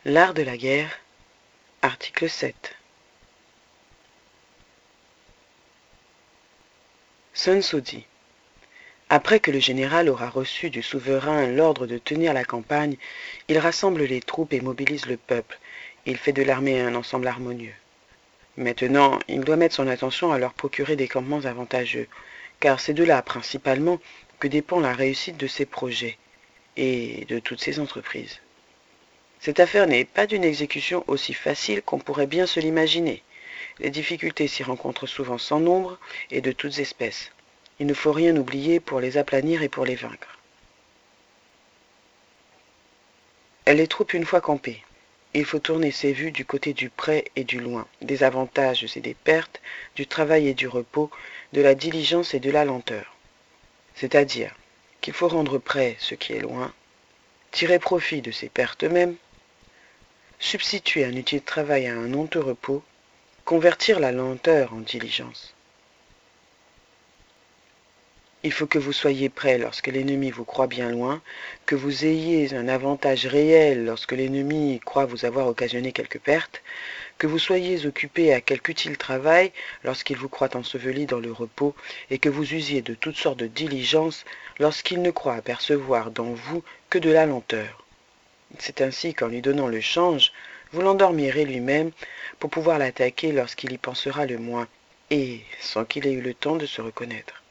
L'art de la guerre, article 7. Sun Tzu dit : après que le général aura reçu du souverain l'ordre de tenir la campagne, il rassemble les troupes et mobilise le peuple. Il fait de l'armée un ensemble harmonieux. Maintenant, il doit mettre son attention à leur procurer des campements avantageux, car c'est de là, principalement, que dépend la réussite de ses projets et de toutes ses entreprises. Cette affaire n'est pas d'une exécution aussi facile qu'on pourrait bien se l'imaginer. Les difficultés s'y rencontrent souvent sans nombre et de toutes espèces. Il ne faut rien oublier pour les aplanir et pour les vaincre. Les troupes une fois campées. Il faut tourner ses vues du côté du près et du loin, des avantages et des pertes, du travail et du repos, de la diligence et de la lenteur. C'est-à-dire qu'il faut rendre près ce qui est loin, tirer profit de ses pertes mêmes, substituer un utile travail à un honteux repos, convertir la lenteur en diligence. Il faut que vous soyez prêt lorsque l'ennemi vous croit bien loin, que vous ayez un avantage réel lorsque l'ennemi croit vous avoir occasionné quelques pertes, que vous soyez occupé à quelque utile travail lorsqu'il vous croit enseveli dans le repos, et que vous usiez de toutes sortes de diligence lorsqu'il ne croit apercevoir dans vous que de la lenteur. C'est ainsi qu'en lui donnant le change, vous l'endormirez lui-même pour pouvoir l'attaquer lorsqu'il y pensera le moins, et sans qu'il ait eu le temps de se reconnaître.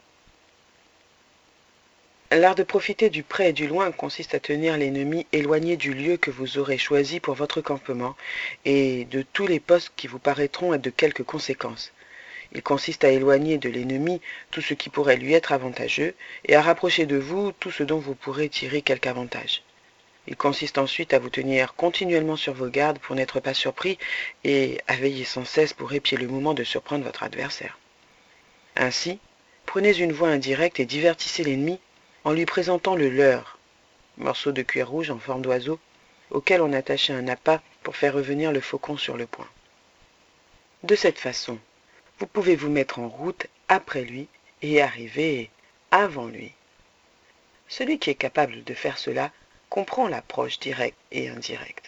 L'art de profiter du près et du loin consiste à tenir l'ennemi éloigné du lieu que vous aurez choisi pour votre campement et de tous les postes qui vous paraîtront être de quelque conséquence. Il consiste à éloigner de l'ennemi tout ce qui pourrait lui être avantageux et à rapprocher de vous tout ce dont vous pourrez tirer quelque avantage. Il consiste ensuite à vous tenir continuellement sur vos gardes pour n'être pas surpris et à veiller sans cesse pour épier le moment de surprendre votre adversaire. Ainsi, prenez une voie indirecte et divertissez l'ennemi en lui présentant le leurre, morceau de cuir rouge en forme d'oiseau, auquel on attachait un appât pour faire revenir le faucon sur le point. De cette façon, vous pouvez vous mettre en route après lui et arriver avant lui. Celui qui est capable de faire cela comprend l'approche directe et indirecte.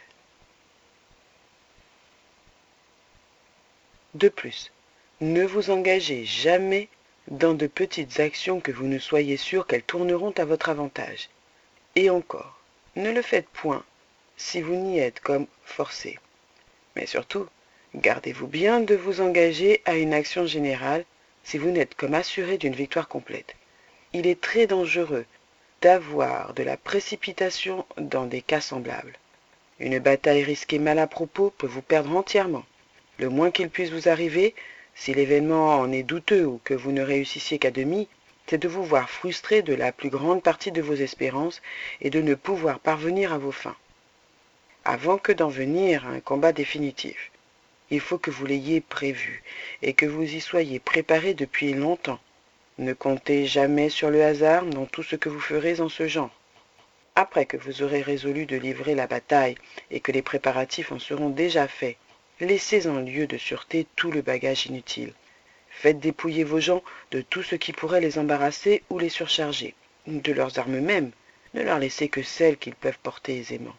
De plus, ne vous engagez jamais dans de petites actions que vous ne soyez sûr qu'elles tourneront à votre avantage. Et encore, ne le faites point si vous n'y êtes comme forcé. Mais surtout, gardez-vous bien de vous engager à une action générale si vous n'êtes comme assuré d'une victoire complète. Il est très dangereux d'avoir de la précipitation dans des cas semblables. Une bataille risquée mal à propos peut vous perdre entièrement. Le moins qu'il puisse vous arriver, si l'événement en est douteux ou que vous ne réussissiez qu'à demi, c'est de vous voir frustré de la plus grande partie de vos espérances et de ne pouvoir parvenir à vos fins. Avant que d'en venir à un combat définitif, il faut que vous l'ayez prévu et que vous y soyez préparé depuis longtemps. Ne comptez jamais sur le hasard dans tout ce que vous ferez en ce genre. Après que vous aurez résolu de livrer la bataille et que les préparatifs en seront déjà faits, laissez en lieu de sûreté tout le bagage inutile. Faites dépouiller vos gens de tout ce qui pourrait les embarrasser ou les surcharger. De leurs armes mêmes, ne leur laissez que celles qu'ils peuvent porter aisément.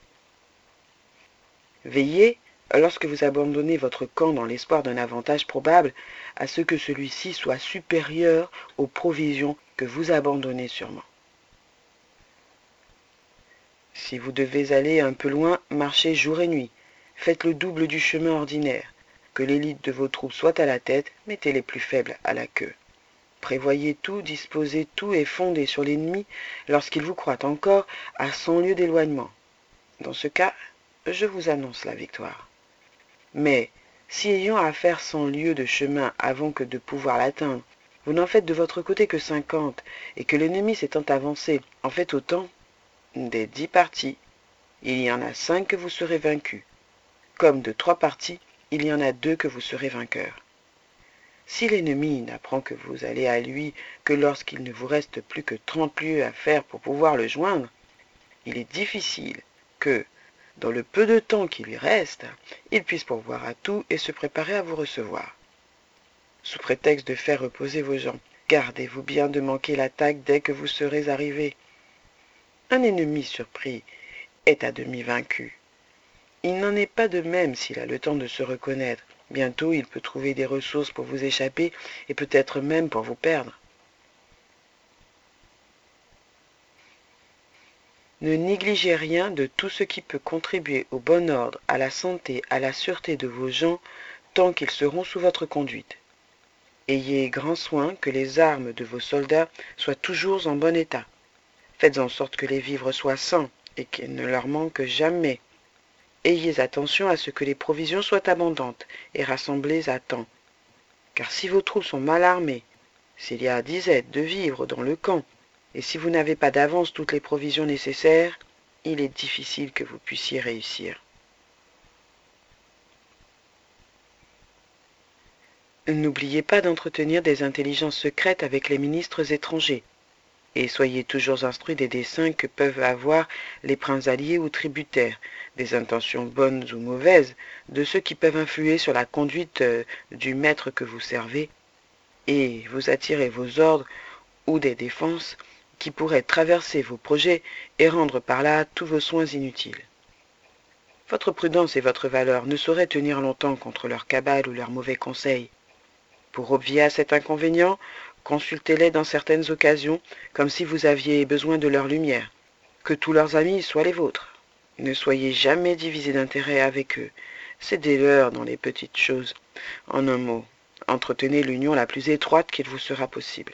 Veillez, lorsque vous abandonnez votre camp dans l'espoir d'un avantage probable, à ce que celui-ci soit supérieur aux provisions que vous abandonnez sûrement. Si vous devez aller un peu loin, marchez jour et nuit. Faites le double du chemin ordinaire. Que l'élite de vos troupes soit à la tête, mettez les plus faibles à la queue. Prévoyez tout, disposez tout et fondez sur l'ennemi lorsqu'il vous croit encore à 100 lieues d'éloignement. Dans ce cas, je vous annonce la victoire. Mais, si ayant à faire 100 lieues de chemin avant que de pouvoir l'atteindre, vous n'en faites de votre côté que 50, et que l'ennemi s'étant avancé en fait autant, des 10 parties, il y en a 5 que vous serez vaincus. Comme de 3 parties, il y en a 2 que vous serez vainqueurs. Si l'ennemi n'apprend que vous allez à lui que lorsqu'il ne vous reste plus que 30 lieues à faire pour pouvoir le joindre, il est difficile que, dans le peu de temps qui lui reste, il puisse pourvoir à tout et se préparer à vous recevoir. Sous prétexte de faire reposer vos gens, gardez-vous bien de manquer l'attaque dès que vous serez arrivé. Un ennemi surpris est à demi vaincu. Il n'en est pas de même s'il a le temps de se reconnaître. Bientôt, il peut trouver des ressources pour vous échapper et peut-être même pour vous perdre. Ne négligez rien de tout ce qui peut contribuer au bon ordre, à la santé, à la sûreté de vos gens, tant qu'ils seront sous votre conduite. Ayez grand soin que les armes de vos soldats soient toujours en bon état. Faites en sorte que les vivres soient sains et qu'il ne leur manque jamais. Ayez attention à ce que les provisions soient abondantes et rassemblées à temps. Car si vos troupes sont mal armées, s'il y a disette de vivres dans le camp, et si vous n'avez pas d'avance toutes les provisions nécessaires, il est difficile que vous puissiez réussir. N'oubliez pas d'entretenir des intelligences secrètes avec les ministres étrangers, et soyez toujours instruits des desseins que peuvent avoir les princes alliés ou tributaires, des intentions bonnes ou mauvaises, de ceux qui peuvent influer sur la conduite du maître que vous servez, et vous attirer vos ordres ou des défenses qui pourraient traverser vos projets et rendre par là tous vos soins inutiles. Votre prudence et votre valeur ne sauraient tenir longtemps contre leur cabale ou leurs mauvais conseils. Pour obvier à cet inconvénient, consultez-les dans certaines occasions, comme si vous aviez besoin de leur lumière. Que tous leurs amis soient les vôtres. Ne soyez jamais divisés d'intérêt avec eux. Cédez-leur dans les petites choses. En un mot, entretenez l'union la plus étroite qu'il vous sera possible.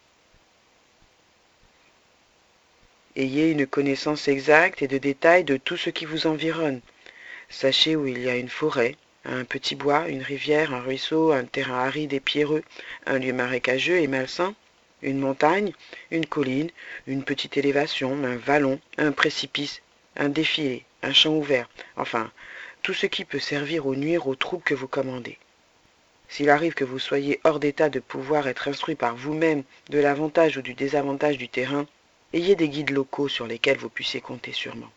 Ayez une connaissance exacte et de détail de tout ce qui vous environne. Sachez où il y a une forêt, un petit bois, une rivière, un ruisseau, un terrain aride et pierreux, un lieu marécageux et malsain, une montagne, une colline, une petite élévation, un vallon, un précipice, un défilé, un champ ouvert, enfin, tout ce qui peut servir ou nuire aux troupes que vous commandez. S'il arrive que vous soyez hors d'état de pouvoir être instruit par vous-même de l'avantage ou du désavantage du terrain, ayez des guides locaux sur lesquels vous puissiez compter sûrement.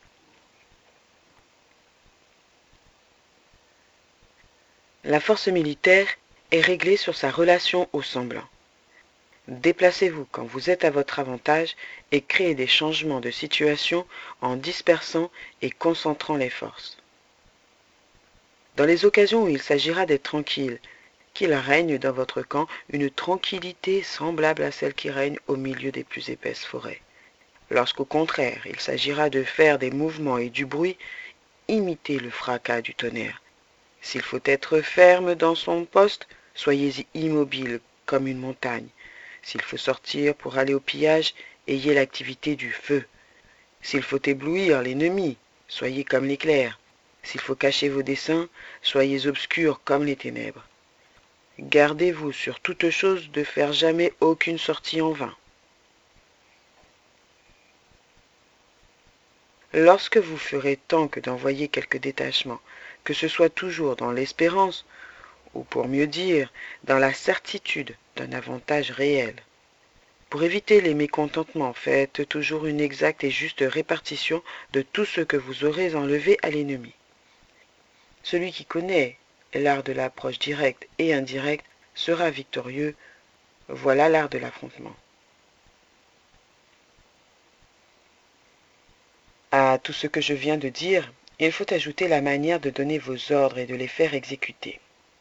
La force militaire est réglée sur sa relation au semblant. Déplacez-vous quand vous êtes à votre avantage et créez des changements de situation en dispersant et concentrant les forces. Dans les occasions où il s'agira d'être tranquille, qu'il règne dans votre camp une tranquillité semblable à celle qui règne au milieu des plus épaisses forêts. Lorsqu'au contraire il s'agira de faire des mouvements et du bruit, imitez le fracas du tonnerre. S'il faut être ferme dans son poste, soyez-y immobile comme une montagne. S'il faut sortir pour aller au pillage, ayez l'activité du feu. S'il faut éblouir l'ennemi, soyez comme l'éclair. S'il faut cacher vos desseins, soyez obscurs comme les ténèbres. Gardez-vous sur toute chose de faire jamais aucune sortie en vain. Lorsque vous ferez tant que d'envoyer quelques détachements, que ce soit toujours dans l'espérance, ou pour mieux dire, dans la certitude d'un avantage réel. Pour éviter les mécontentements, faites toujours une exacte et juste répartition de tout ce que vous aurez enlevé à l'ennemi. Celui qui connaît l'art de l'approche directe et indirecte sera victorieux. Voilà l'art de l'affrontement. À tout ce que je viens de dire, il faut ajouter la manière de donner vos ordres et de les faire exécuter.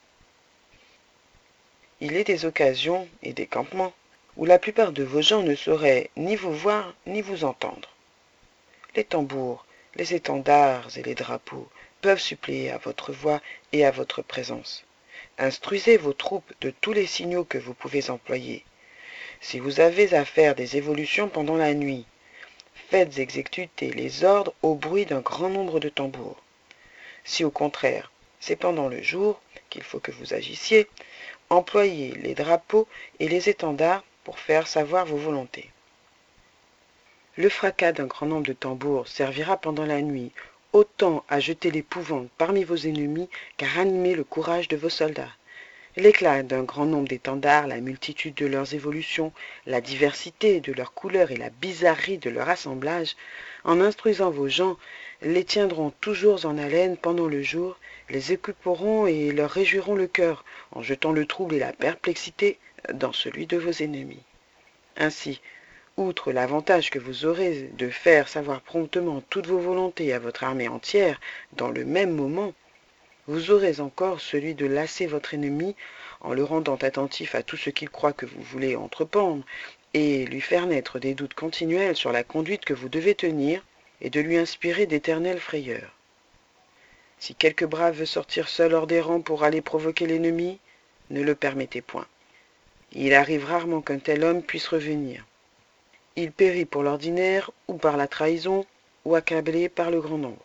Il est des occasions et des campements où la plupart de vos gens ne sauraient ni vous voir ni vous entendre. Les tambours, les étendards et les drapeaux peuvent suppléer à votre voix et à votre présence. Instruisez vos troupes de tous les signaux que vous pouvez employer. Si vous avez à faire des évolutions pendant la nuit, faites exécuter les ordres au bruit d'un grand nombre de tambours. Si au contraire, c'est pendant le jour qu'il faut que vous agissiez, employez les drapeaux et les étendards pour faire savoir vos volontés. Le fracas d'un grand nombre de tambours servira pendant la nuit autant à jeter l'épouvante parmi vos ennemis qu'à ranimer le courage de vos soldats. L'éclat d'un grand nombre d'étendards, la multitude de leurs évolutions, la diversité de leurs couleurs et la bizarrerie de leur assemblage, en instruisant vos gens, les tiendront toujours en haleine pendant le jour, les occuperont et leur réjouiront le cœur, en jetant le trouble et la perplexité dans celui de vos ennemis. Ainsi, Outre l'avantage que vous aurez de faire savoir promptement toutes vos volontés à votre armée entière dans le même moment, vous aurez encore celui de lasser votre ennemi en le rendant attentif à tout ce qu'il croit que vous voulez entreprendre, et lui faire naître des doutes continuels sur la conduite que vous devez tenir, et de lui inspirer d'éternelles frayeurs. Si quelque brave veut sortir seul hors des rangs pour aller provoquer l'ennemi, ne le permettez point. Il arrive rarement qu'un tel homme puisse revenir. Il périt pour l'ordinaire, ou par la trahison, ou accablé par le grand nombre.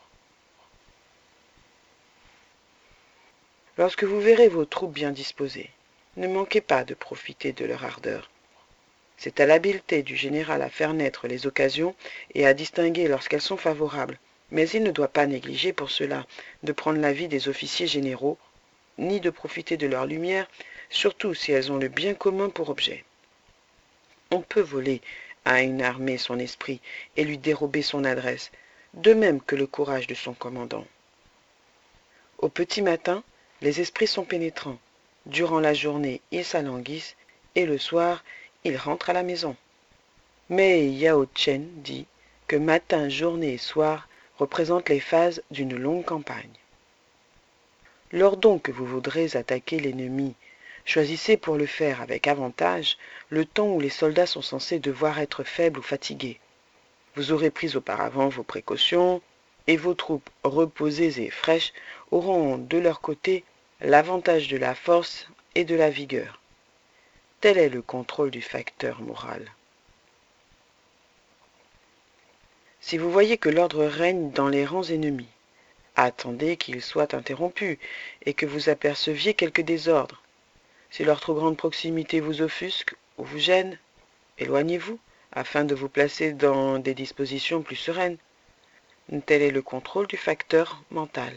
Lorsque vous verrez vos troupes bien disposées, ne manquez pas de profiter de leur ardeur. C'est à l'habileté du général à faire naître les occasions et à distinguer lorsqu'elles sont favorables, mais il ne doit pas négliger pour cela de prendre l'avis des officiers généraux, ni de profiter de leur lumière, surtout si elles ont le bien commun pour objet. On peut voler à une armée son esprit et lui dérober son adresse, de même que le courage de son commandant. Au petit matin, les esprits sont pénétrants. Durant la journée, ils s'alanguissent, et le soir, ils rentrent à la maison. Mais Yao Chen dit que matin, journée et soir représentent les phases d'une longue campagne. Lors donc que vous voudrez attaquer l'ennemi, choisissez pour le faire avec avantage le temps où les soldats sont censés devoir être faibles ou fatigués. Vous aurez pris auparavant vos précautions, et vos troupes reposées et fraîches auront de leur côté l'avantage de la force et de la vigueur. Tel est le contrôle du facteur moral. Si vous voyez que l'ordre règne dans les rangs ennemis, attendez qu'il soit interrompu et que vous aperceviez quelque désordre. Si leur trop grande proximité vous offusque ou vous gêne, éloignez-vous afin de vous placer dans des dispositions plus sereines. Tel est le contrôle du facteur mental.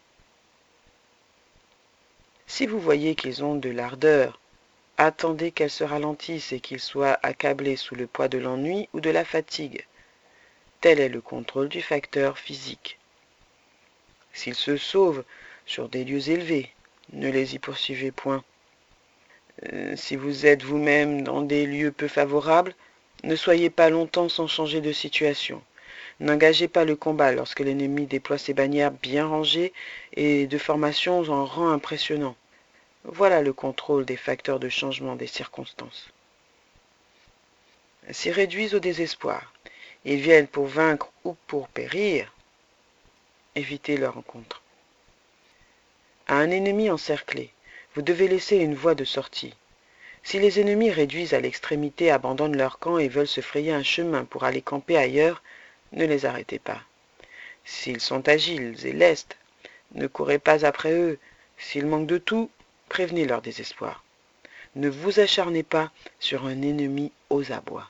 Si vous voyez qu'ils ont de l'ardeur, attendez qu'elles se ralentissent et qu'ils soient accablés sous le poids de l'ennui ou de la fatigue. Tel est le contrôle du facteur physique. S'ils se sauvent sur des lieux élevés, ne les y poursuivez point. Si vous êtes vous-même dans des lieux peu favorables, ne soyez pas longtemps sans changer de situation. N'engagez pas le combat lorsque l'ennemi déploie ses bannières bien rangées et de formations en rang impressionnant. Voilà le contrôle des facteurs de changement des circonstances. S'ils réduisent au désespoir, ils viennent pour vaincre ou pour périr, évitez leur rencontre. À un ennemi encerclé, vous devez laisser une voie de sortie. Si les ennemis réduits à l'extrémité abandonnent leur camp et veulent se frayer un chemin pour aller camper ailleurs, ne les arrêtez pas. S'ils sont agiles et lestes, ne courez pas après eux. S'ils manquent de tout, prévenez leur désespoir. Ne vous acharnez pas sur un ennemi aux abois.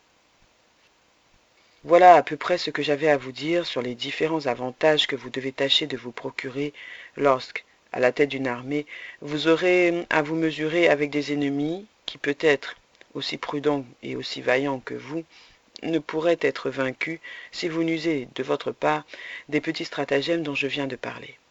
Voilà à peu près ce que j'avais à vous dire sur les différents avantages que vous devez tâcher de vous procurer lorsque, à la tête d'une armée, vous aurez à vous mesurer avec des ennemis qui, peut-être aussi prudents et aussi vaillants que vous, ne pourraient être vaincus si vous n'usez de votre part des petits stratagèmes dont je viens de parler.